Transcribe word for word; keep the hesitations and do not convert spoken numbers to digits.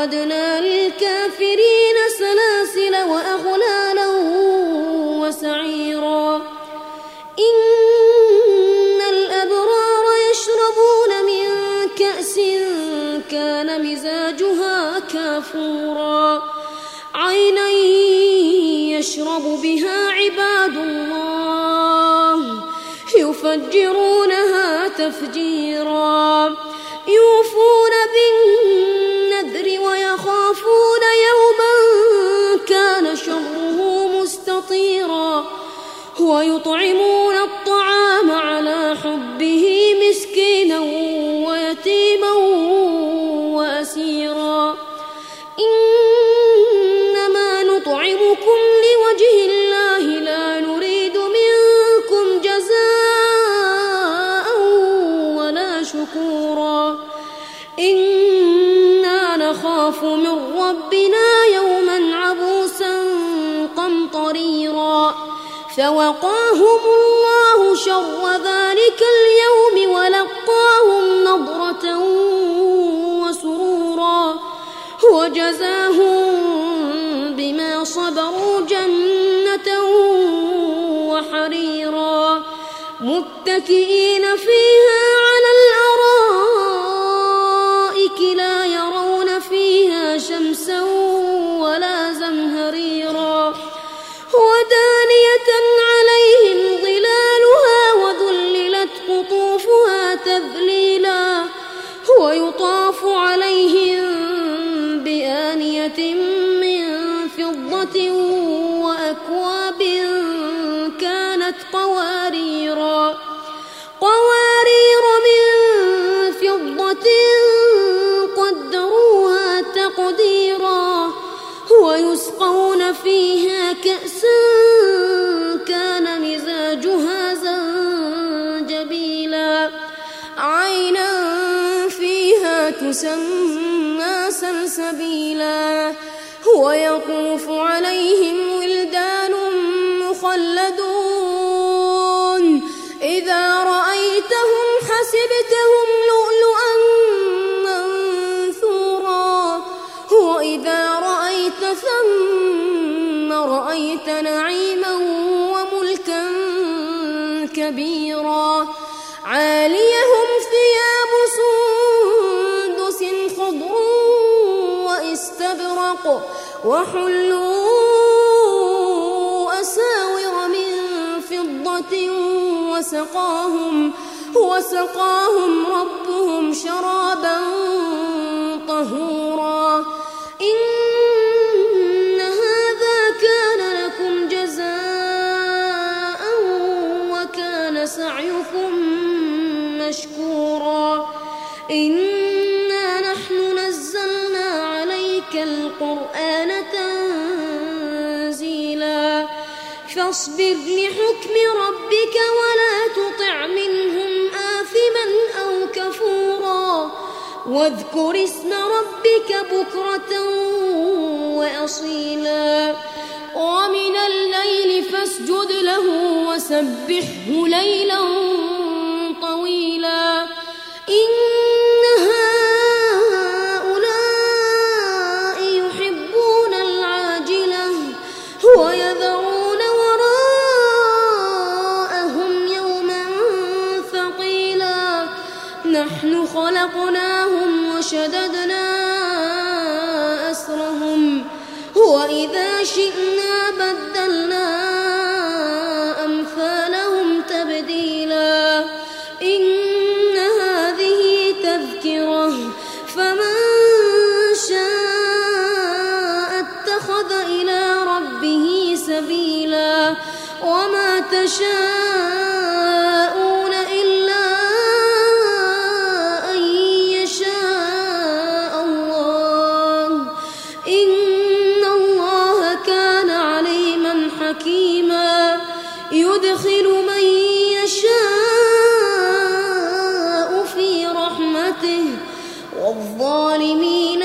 وأعتدنا للكافرين سلاسل وأغلالا وسعيرا إن الأبرار يشربون من كأس كان مزاجها كافورا عينا يشرب بها عباد الله يفجرونها تفجيرا يوفون بالنذر ويخافون يوما كان شره مستطيرا ويطعمون الطعام على حبه مسكينا ويتيما وأسيرا إنما نطعمكم لوجه الله لا نريد منكم جزاء ولا شكورا إنا نخاف من ربنا يوما عبوسا قمطريرا فوقاهم الله شر ذلك اليوم ولقاهم نضرة وسرورا وجزاهم بما صبروا جنة وحريرا متكئين فيها على الأرائك لا يرون فيها شمسا ولا زمهريرا ودانية عليهم ظلالها وذللت قطوفها تذليلا ويطاف عليهم بآنية من فضة وأكواب كانت قواريرا قوارير من فضة قدروها تقديرا ويسقون فيها كأسا كان مزاجها زنجبيلا عينا فيها تسمى سلسبيلا ويطوف عليهم ولدان مخلدون إذا رأيتهم حسبتهم لؤلؤا منثورا وإذا رأيت ثم رأيت نعيما وملكا كبيرا عاليهم ثياب سندس خضر واستبرق وحلوا أساور من فضة وسقاهم وسقاهم ربهم شرابا طهورا إن هذا كان لكم جزاء وكان سعيكم مشكورا إنا نحن نزلنا عليك القرآن تنزيلا فاصبر لحكم ربك ولا تطع منهم آثما أو كفورا واذكر اسم ربك بكرة وأصيلا ومن الليل فاسجد له وسبحه ليلا طويلا إن هؤلاء يحبون العاجلة ويذرون وراءهم يوما ثقيلا نحن خلقناهم وشددنا أسرهم وإذا شئنا بدلنا أمثالهم تبديلا إن هذه تذكرة فمن شاء اتخذ إلى ربه سبيلا وما تشاءون إلا أن يشاء الله إن الله كان عليما حكيما يدخل من يشاء في رحمته والظالمين